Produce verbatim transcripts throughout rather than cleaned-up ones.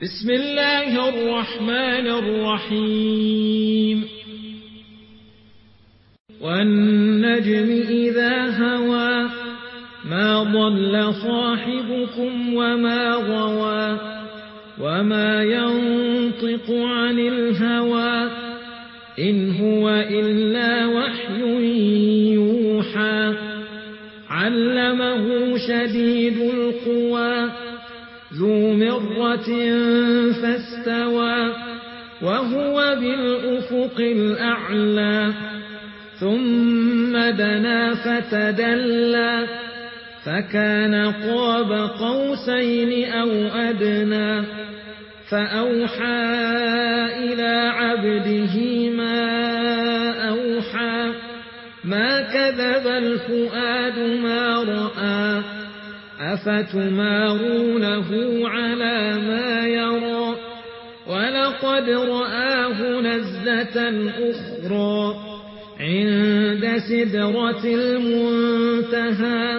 بسم الله الرحمن الرحيم والنجم إذا هوى ما ضل صاحبكم وما غوى وما ينطق عن الهوى إن هو إلا وحي يوحى علمه شديد القوى ذو مرة فاستوى وهو بالأفق الأعلى ثم دنا فتدلى فكان قاب قوسين أو أدنى فأوحى إلى عبده ما أوحى ما كذب الفؤاد ما رأى أفتمارونه على ما يرى ولقد رآه نزلة أخرى عند سدرة المنتهى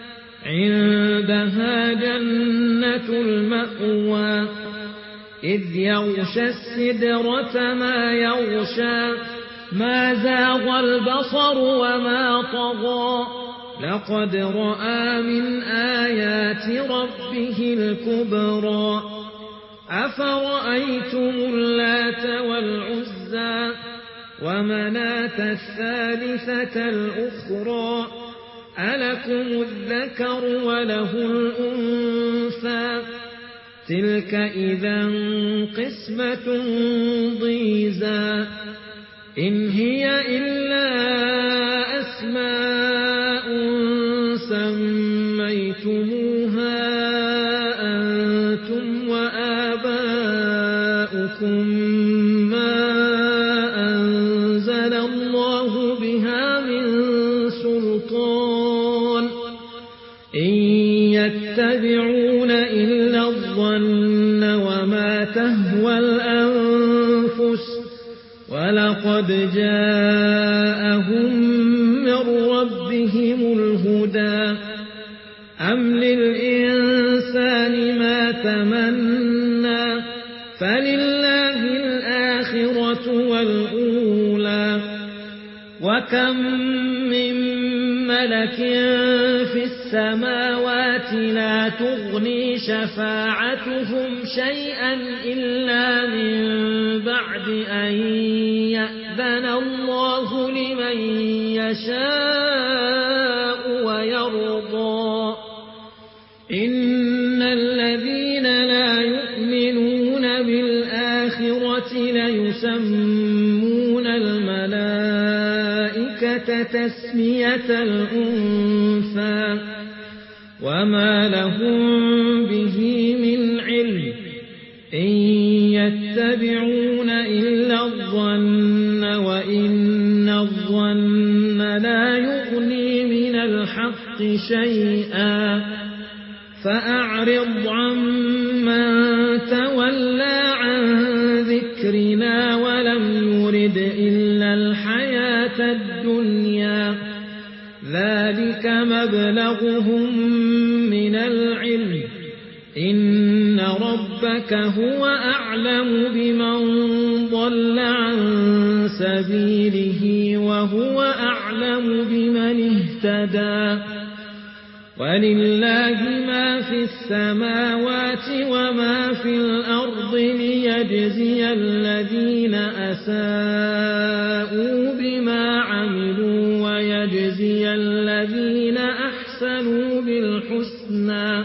عندها جنة المأوى إذ يغشى السدرة ما يغشى ما زاغ البصر وما طغى لقد رأى من آيات ربه الكبرى أفرأيتم اللات والعزى ومناة الثالثة الأخرى ألكم الذكر وله الأنثى تلك إذا قسمة ضيزى إن هي إلا أسماء سميتموها أنتم وآباؤكم ما أنزل الله بها من سلطان إن يتبعون إلا الظن وما تهوى الأنفس ولقد جاءهم من ربهم الهدى أم للإنسان ما تمنى فلله الآخرة والأولى وكم من ملك في السماوات لا تغني شفاعتهم شيئا إلا من بعد أن يأذن الله لمن يشاء ويرضى إن الذين لا يؤمنون بالآخرة ليسمون الملائكة تسمية الأنثى وما لهم به من علم إن يتبعون إلا الظن وإن الظن لا يغني من الحق شيئا فأعرض عمن تولى عن ذكرنا ولم يرد إلا الحياة الدنيا ذلك مبلغهم من العلم إن ربك هو أعلم بمن ضل عن سبيله وهو أعلم بمن اهتدى ولله ما في السماوات وما في الأرض ليجزي الذين أساءوا بما عملوا ويجزي الذين أحسنوا بالحسنى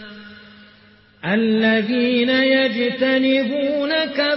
الذين يجتنبون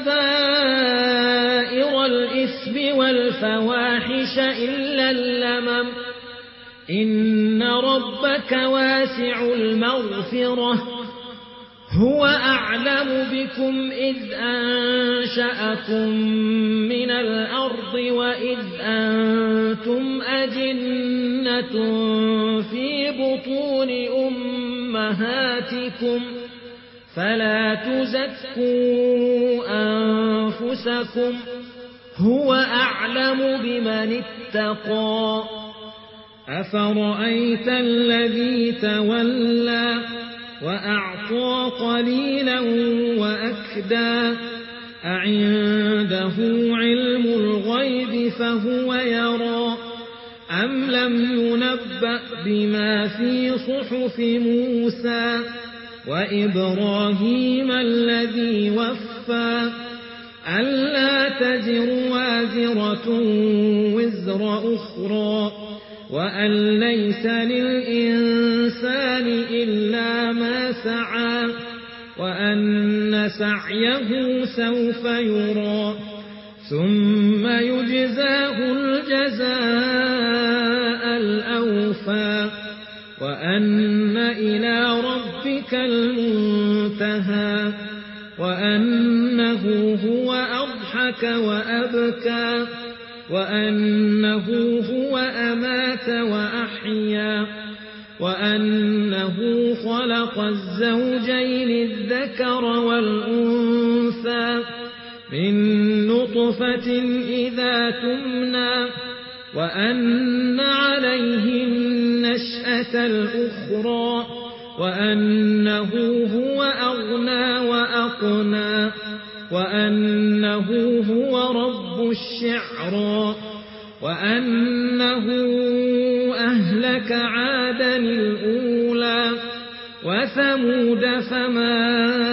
كبائر الإثم والفواحش إلا اللمم إن ربك واسع المغفرة هو أعلم بكم إذ أنشأكم من الأرض وإذ أنتم أجنة في بطون أمهاتكم فلا تزكوا أنفسكم هو أعلم بمن اتقى أفرأيت الذي تولى وأعطى قليلا وأكدى رشدا أعنده علم الغيب فهو يرى أم لم ينبأ بما في صحف موسى وإبراهيم الذي وفى ألا تزر وازرة وزر أخرى وأن ليس للإنسان إلا ما سعى وأن سعيه سوف يرى ثم يجزاه الجزاء الأوفى وأن إلى ربك المنتهى وأنه هو أضحك وأبكى وأنه هو أمات وأحيا وأنه خلق الزوجين الذكر والأنثى من نطفة إذا تمنى وأن عليه النشأة الأخرى وأنه هو أغنى وأقنى وأنه هو رب الشعرى وأنه أهلك عادا الأولى وثمود فما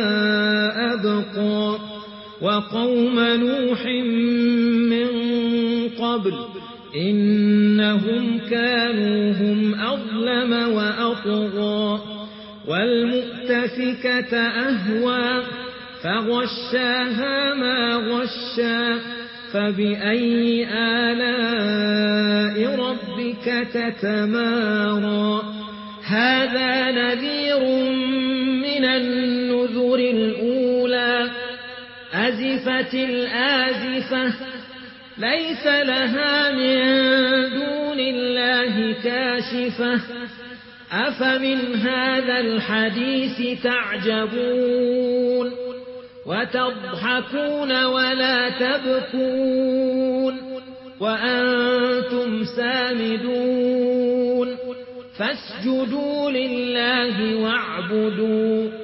أبقى وقوم نوح من قبل إنهم كانوا هم أظلم وأطغى والمؤتفكة أهوى فغشاها ما غشا فبأي آلاء ربك تتمارى هذا نذير من النذر الأولى أزفت الآزفة ليس لها من دون الله كاشفة أفمن هذا الحديث تعجبون وتضحكون ولا تبكون وأنتم سامدون فاسجدوا لله واعبدوا